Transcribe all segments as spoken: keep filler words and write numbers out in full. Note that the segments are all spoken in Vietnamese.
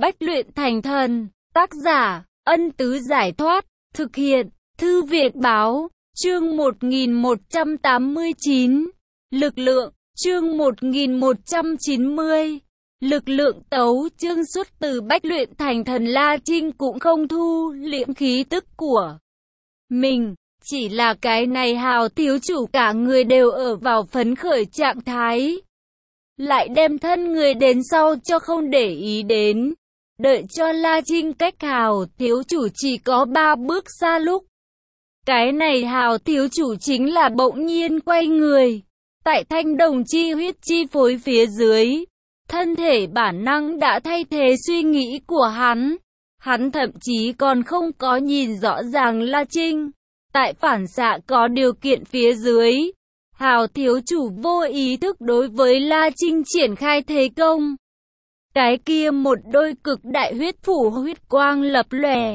Bách luyện thành thần. Tác giả, Ân Tứ Giải Thoát. Thực hiện, Thư viện Báo. Chương một nghìn một trăm tám mươi chín. Lực lượng. Chương một nghìn một trăm chín mươi. Lực lượng tấu chương. Xuất từ Bách luyện thành thần, La Trinh cũng không thu liễm khí tức của mình. Chỉ là cái này Hào thiếu chủ cả người đều ở vào phấn khởi trạng thái. Lại đem thân người đến sau cho không để ý đến. Đợi cho La Trinh cách Hào thiếu chủ chỉ có ba bước xa lúc. Cái này Hào thiếu chủ chính là bỗng nhiên quay người. Tại thanh đồng chi huyết chi phối phía dưới. Thân thể bản năng đã thay thế suy nghĩ của hắn. Hắn thậm chí còn không có nhìn rõ ràng La Trinh. Tại phản xạ có điều kiện phía dưới, Hào thiếu chủ vô ý thức đối với La Trinh triển khai thế công. Cái kia một đôi cực đại huyết phủ huyết quang lập lòe,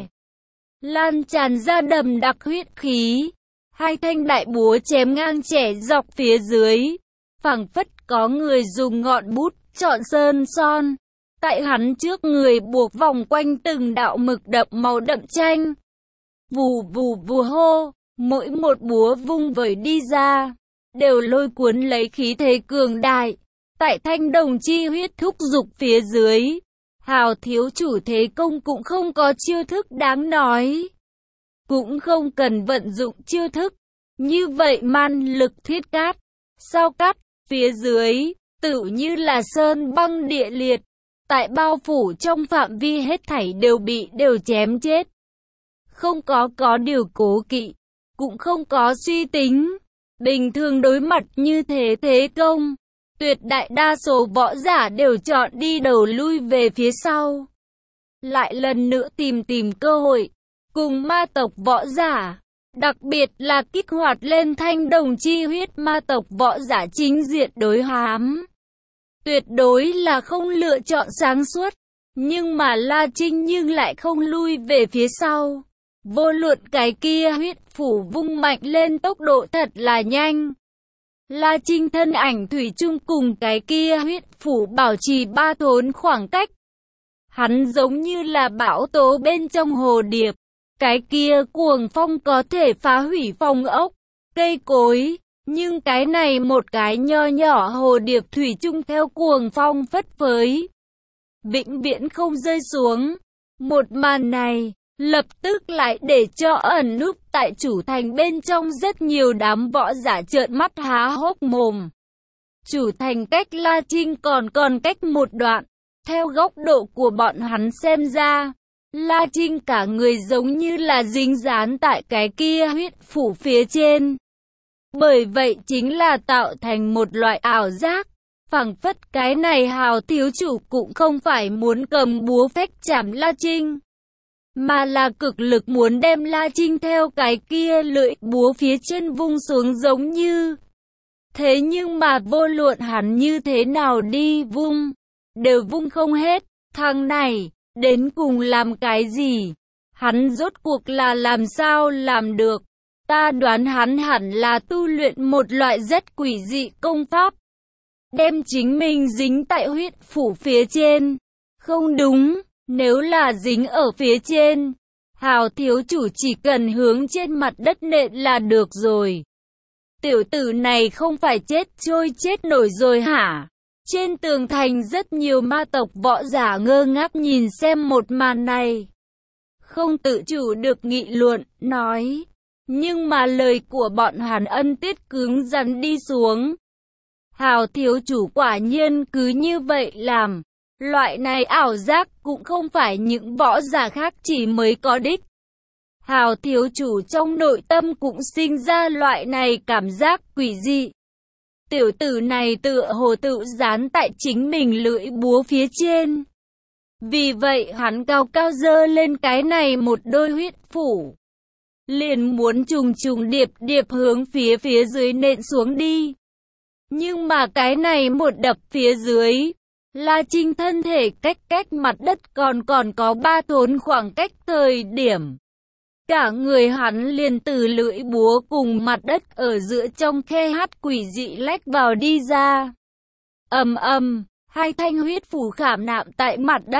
lan tràn ra đầm đặc huyết khí. Hai thanh đại búa chém ngang chẻ dọc phía dưới, phảng phất có người dùng ngọn bút chọn sơn son. Tại hắn trước người buộc vòng quanh từng đạo mực đậm màu đậm chanh. Vù vù vù hô, mỗi một búa vung vẩy đi ra, đều lôi cuốn lấy khí thế cường đại. Tại thanh đồng chi huyết thúc dục phía dưới, Hào thiếu chủ thế công cũng không có chiêu thức đáng nói. Cũng không cần vận dụng chiêu thức. Như vậy man lực thiết cát, sao cắt, phía dưới, tựu như là sơn băng địa liệt. Tại bao phủ trong phạm vi hết thảy đều bị đều chém chết. Không có có điều cố kỵ, cũng không có suy tính. Bình thường đối mặt như thế thế công, tuyệt đại đa số võ giả đều chọn đi đầu lui về phía sau. Lại lần nữa tìm tìm cơ hội, cùng ma tộc võ giả, đặc biệt là kích hoạt lên thanh đồng chi huyết ma tộc võ giả chính diện đối hám. Tuyệt đối là không lựa chọn sáng suốt, nhưng mà La Trinh nhưng lại không lui về phía sau. Vô luận cái kia huyết phủ vung mạnh lên tốc độ thật là nhanh. La Trinh thân ảnh thủy chung cùng cái kia huyết phủ bảo trì ba thốn khoảng cách. Hắn giống như là bão tố bên trong hồ điệp. Cái kia cuồng phong có thể phá hủy phong ốc, cây cối. Nhưng cái này một cái nho nhỏ hồ điệp thủy chung theo cuồng phong phất phới, vĩnh viễn không rơi xuống. Một màn này lập tức lại để cho ẩn núp tại chủ thành bên trong rất nhiều đám võ giả trợn mắt há hốc mồm. Chủ thành cách La Trinh còn còn cách một đoạn. Theo góc độ của bọn hắn xem ra, La Trinh cả người giống như là dính dán tại cái kia huyết phủ phía trên. Bởi vậy chính là tạo thành một loại ảo giác. Phảng phất cái này Hào thiếu chủ cũng không phải muốn cầm búa phách chạm La Trinh, mà là cực lực muốn đem La Trinh theo cái kia lưỡi búa phía trên vung xuống giống như. Thế nhưng mà vô luận hắn như thế nào đi vung, đều vung không hết. Thằng này, đến cùng làm cái gì? Hắn rốt cuộc là làm sao làm được? Ta đoán hắn hẳn là tu luyện một loại rất quỷ dị công pháp, đem chính mình dính tại huyết phủ phía trên. Không đúng, nếu là dính ở phía trên, Hào thiếu chủ chỉ cần hướng trên mặt đất nện là được rồi. Tiểu tử này không phải chết trôi chết nổi rồi hả? Trên tường thành rất nhiều ma tộc võ giả ngơ ngác nhìn xem một màn này, không tự chủ được nghị luận, nói. Nhưng mà lời của bọn hắn ân tiết cứng rắn đi xuống. Hào thiếu chủ quả nhiên cứ như vậy làm. Loại này ảo giác cũng không phải những võ giả khác chỉ mới có đích. Hào thiếu chủ trong nội tâm cũng sinh ra loại này cảm giác quỷ dị. Tiểu tử này tựa hồ tự dán tại chính mình lưỡi búa phía trên. Vì vậy hắn cao cao dơ lên cái này một đôi huyết phủ, liền muốn trùng trùng điệp điệp hướng phía phía dưới nện xuống đi. Nhưng mà cái này một đập phía dưới, La Trinh thân thể cách cách mặt đất còn còn có ba thốn khoảng cách thời điểm. Cả người hắn liền từ lưỡi búa cùng mặt đất ở giữa trong khe hắt quỷ dị lách vào đi ra. Ầm ầm, hai thanh huyết phủ khảm nạm tại mặt đất.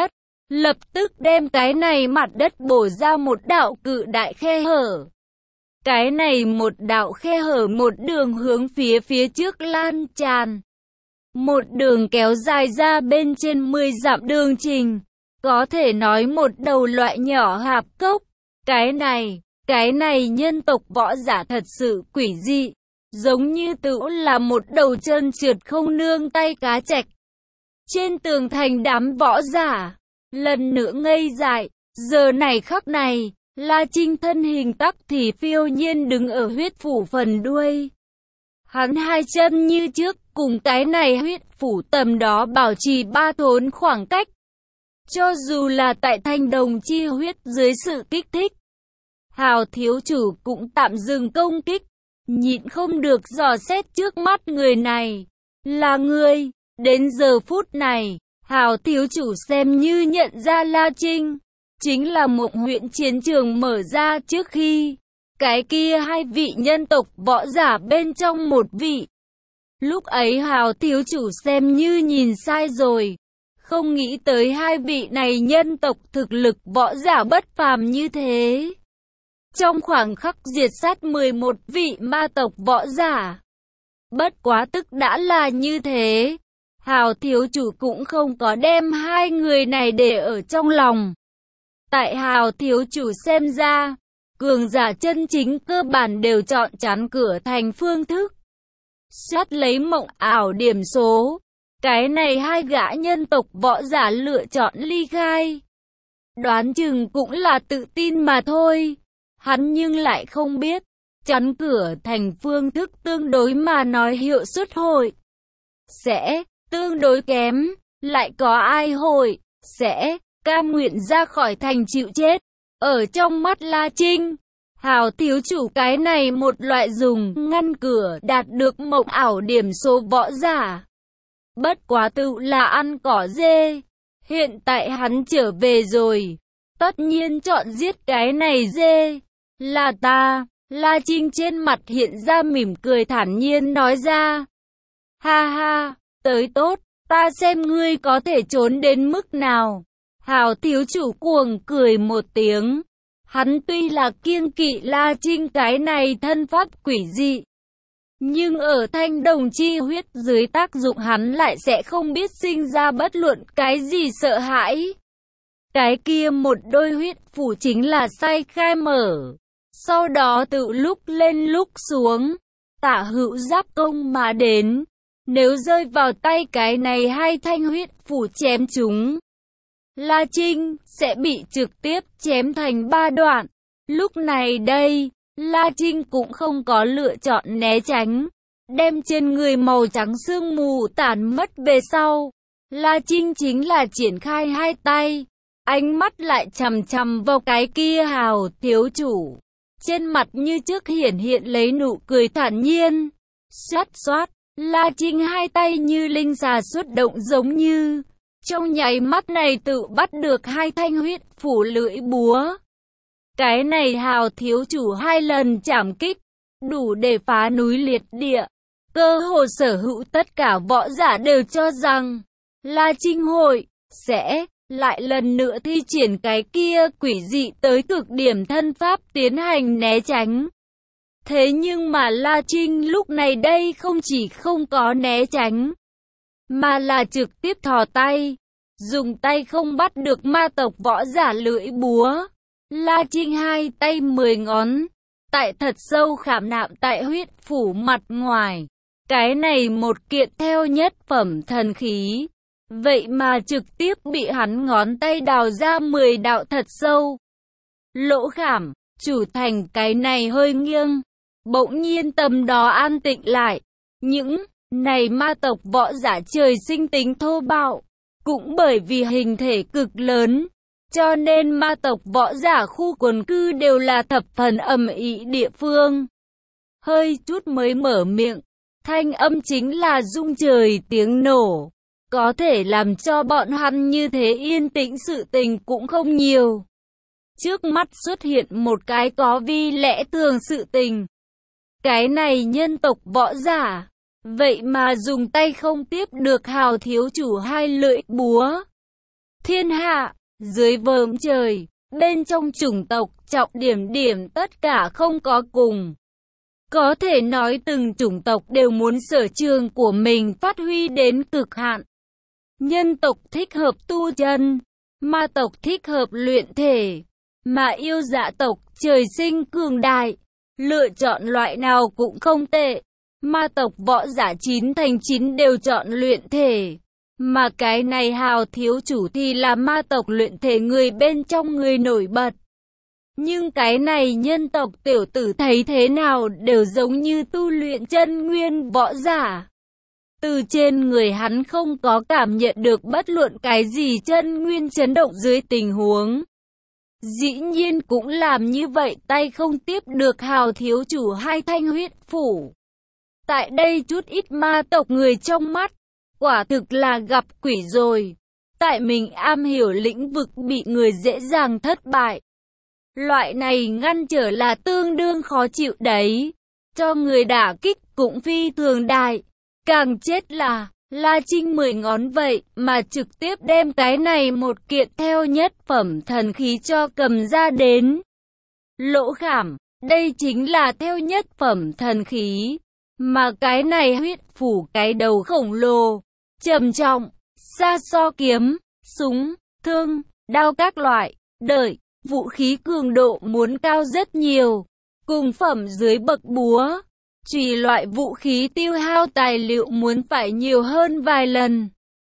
lập tức đem cái này mặt đất bổ ra một đạo cự đại khe hở. Cái này một đạo khe hở một đường hướng phía phía trước lan tràn. Một đường kéo dài ra bên trên mười dặm đường trình. Có thể nói một đầu loại nhỏ hạp cốc. Cái này, cái này nhân tộc võ giả thật sự quỷ dị. Giống như tự là một đầu trơn trượt không nương tay cá trạch. Trên tường thành đám võ giả, lần nữa ngây dại, giờ này khắc này, La Trinh thân hình tắc thì phiêu nhiên đứng ở huyết phủ phần đuôi. Hắn hai chân như trước, cùng cái này huyết phủ tầm đó bảo trì ba thốn khoảng cách. Cho dù là tại thanh đồng chi huyết dưới sự kích thích, Hào thiếu chủ cũng tạm dừng công kích, nhịn không được dò xét trước mắt người này. Là người, đến giờ phút này, Hào thiếu chủ xem như nhận ra La Trinh. Chính là Mộng huyện chiến trường mở ra trước khi cái kia hai vị nhân tộc võ giả bên trong một vị. Lúc ấy Hào thiếu chủ xem như nhìn sai rồi. Không nghĩ tới hai vị này nhân tộc thực lực võ giả bất phàm như thế. Trong khoảng khắc diệt sát mười một vị ma tộc võ giả. Bất quá tức đã là như thế. Hào thiếu chủ cũng không có đem hai người này để ở trong lòng. Tại Hào thiếu chủ xem ra, cường giả chân chính cơ bản đều chọn chắn cửa thành phương thức. Sát lấy mộng ảo điểm số. Cái này hai gã nhân tộc võ giả lựa chọn ly khai. Đoán chừng cũng là tự tin mà thôi. Hắn nhưng lại không biết, chắn cửa thành phương thức tương đối mà nói hiệu suất hội sẽ tương đối kém. Lại có ai hội sẽ cam nguyện ra khỏi thành chịu chết. Ở trong mắt La Trinh, Hào thiếu chủ cái này một loại dùng ngăn cửa đạt được mộng ảo điểm số võ giả. Bất quá tự là ăn cỏ dê. Hiện tại hắn trở về rồi. Tất nhiên chọn giết cái này dê. Là ta. La Trinh trên mặt hiện ra mỉm cười thản nhiên nói ra. Ha ha, tới tốt. Ta xem ngươi có thể trốn đến mức nào. Hào thiếu chủ cuồng cười một tiếng. Hắn tuy là kiêng kỵ La Trinh cái này thân pháp quỷ dị. Nhưng ở thanh đồng chi huyết dưới tác dụng hắn lại sẽ không biết sinh ra bất luận cái gì sợ hãi. Cái kia một đôi huyết phủ chính là sai khai mở. Sau đó tự lúc lên lúc xuống. Tả hữu giáp công mà đến. Nếu rơi vào tay cái này hai thanh huyết phủ chém chúng, La Trinh sẽ bị trực tiếp chém thành ba đoạn. Lúc này đây, La Trinh cũng không có lựa chọn né tránh. Đem trên người màu trắng sương mù tản mất về sau. La Trinh chính là triển khai hai tay. Ánh mắt lại chằm chằm vào cái kia Hào thiếu chủ. Trên mặt như trước hiển hiện lấy nụ cười thản nhiên. Xoát xoát, La Trinh hai tay như linh xà xuất động giống như. Trong nháy mắt này tự bắt được hai thanh huyết phủ lưỡi búa. Cái này Hào thiếu chủ hai lần chảm kích, đủ để phá núi liệt địa. Cơ hồ sở hữu tất cả võ giả đều cho rằng, La Trinh hội, sẽ, lại lần nữa thi triển cái kia quỷ dị tới cực điểm thân pháp tiến hành né tránh. Thế nhưng mà La Trinh lúc này đây không chỉ không có né tránh, mà là trực tiếp thò tay, dùng tay không bắt được ma tộc võ giả lưỡi búa. La Trinh hai tay mười ngón, tại thật sâu khảm nạm tại huyết phủ mặt ngoài. Cái này một kiện theo nhất phẩm thần khí, vậy mà trực tiếp bị hắn ngón tay đào ra mười đạo thật sâu. Lỗ khảm, chủ thành cái này hơi nghiêng, bỗng nhiên tầm đó an tịnh lại. Những này ma tộc võ giả trời sinh tính thô bạo, cũng bởi vì hình thể cực lớn, cho nên ma tộc võ giả khu quần cư đều là thập phần ầm ĩ địa phương. Hơi chút mới mở miệng, thanh âm chính là rung trời tiếng nổ. Có thể làm cho bọn hắn như thế yên tĩnh sự tình cũng không nhiều. Trước mắt xuất hiện một cái có vi lẽ thường sự tình. Cái này nhân tộc võ giả, vậy mà dùng tay không tiếp được Hào thiếu chủ hai lưỡi búa. Thiên hạ, dưới vòm trời, bên trong chủng tộc, trọng điểm điểm tất cả không có cùng. Có thể nói từng chủng tộc đều muốn sở trường của mình phát huy đến cực hạn. Nhân tộc thích hợp tu chân, ma tộc thích hợp luyện thể, mà yêu dạ tộc trời sinh cường đại. Lựa chọn loại nào cũng không tệ. Ma tộc võ giả chín thành chín đều chọn luyện thể. Mà cái này Hào thiếu chủ thì là ma tộc luyện thể người bên trong người nổi bật. Nhưng cái này nhân tộc tiểu tử thấy thế nào đều giống như tu luyện chân nguyên võ giả. Từ trên người hắn không có cảm nhận được bất luận cái gì chân nguyên chấn động dưới tình huống. Dĩ nhiên cũng làm như vậy tay không tiếp được Hào thiếu chủ hai thanh huyết phủ. Tại đây chút ít ma tộc người trong mắt, quả thực là gặp quỷ rồi. Tại mình am hiểu lĩnh vực bị người dễ dàng thất bại. Loại này ngăn trở là tương đương khó chịu đấy. Cho người đả kích cũng phi thường đại. Càng chết là, La Trinh mười ngón vậy mà trực tiếp đem cái này một kiện theo nhất phẩm thần khí cho cầm ra đến. Lỗ khảm, đây chính là theo nhất phẩm thần khí. Mà cái này huyết phủ cái đầu khổng lồ, trầm trọng, xa so kiếm, súng, thương, đao các loại, đợi, vũ khí cường độ muốn cao rất nhiều. Cùng phẩm dưới bậc búa, chùy loại vũ khí tiêu hao tài liệu muốn phải nhiều hơn vài lần.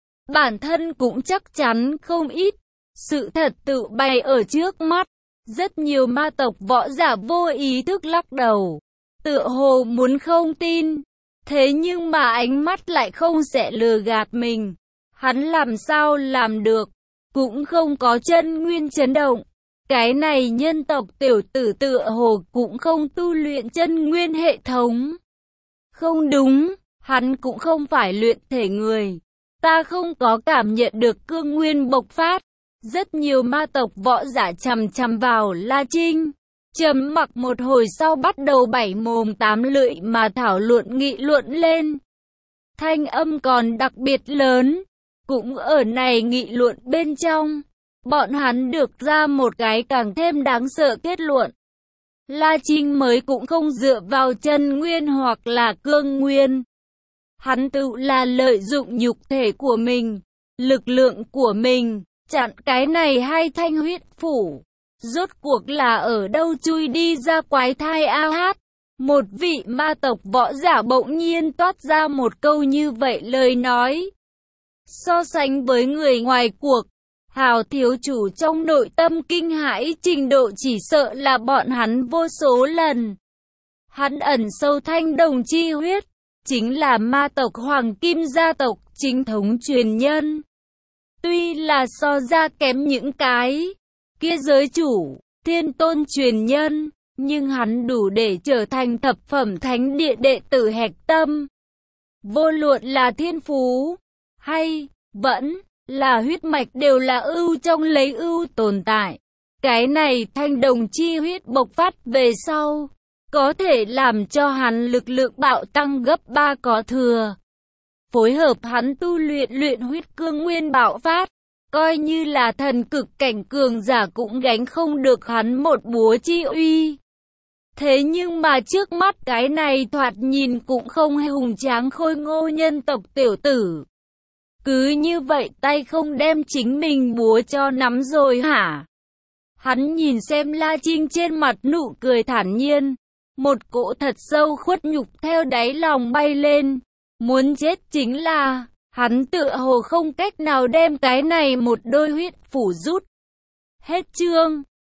Bản thân cũng chắc chắn không ít. Sự thật tự bày ở trước mắt. Rất nhiều ma tộc võ giả vô ý thức lắc đầu. Tựa hồ muốn không tin. Thế nhưng mà ánh mắt lại không sẽ lừa gạt mình. Hắn làm sao làm được. Cũng không có chân nguyên chấn động. Cái này nhân tộc tiểu tử tựa hồ cũng không tu luyện chân nguyên hệ thống. Không đúng, hắn cũng không phải luyện thể người. Ta không có cảm nhận được cương nguyên bộc phát. Rất nhiều ma tộc võ giả chằm chằm vào La Trinh. Trầm mặc một hồi sau bắt đầu bảy mồm tám lưỡi mà thảo luận nghị luận lên. Thanh âm còn đặc biệt lớn. Cũng ở này nghị luận bên trong. Bọn hắn được ra một cái càng thêm đáng sợ kết luận. La Trinh mới cũng không dựa vào chân nguyên hoặc là cương nguyên. Hắn tự là lợi dụng nhục thể của mình, lực lượng của mình, chặn cái này hai thanh huyết phủ. Rốt cuộc là ở đâu chui đi ra quái thai a hát. Một vị ma tộc võ giả bỗng nhiên toát ra một câu như vậy lời nói. So sánh với người ngoài cuộc, Hào thiếu chủ trong nội tâm kinh hãi trình độ chỉ sợ là bọn hắn vô số lần. Hắn ẩn sâu thanh đồng chi huyết, chính là ma tộc Hoàng Kim gia tộc chính thống truyền nhân. Tuy là so ra kém những cái kia giới chủ, thiên tôn truyền nhân, nhưng hắn đủ để trở thành thập phẩm thánh địa đệ tử hạch tâm. Vô luận là thiên phú, hay, vẫn là huyết mạch đều là ưu trong lấy ưu tồn tại. Cái này thanh đồng chi huyết bộc phát về sau, có thể làm cho hắn lực lượng bạo tăng gấp ba có thừa. Phối hợp hắn tu luyện luyện huyết cương nguyên bạo phát, coi như là thần cực cảnh cường giả cũng gánh không được hắn một búa chi uy. Thế nhưng mà trước mắt cái này thoạt nhìn cũng không hùng tráng khôi ngô nhân tộc tiểu tử. Cứ như vậy tay không đem chính mình búa cho nắm rồi hả? Hắn nhìn xem La Trinh trên mặt nụ cười thản nhiên. Một cỗ thật sâu khuất nhục theo đáy lòng bay lên. Muốn chết chính là, hắn tựa hồ không cách nào đem cái này một đôi huyết phủ rút. Hết chương.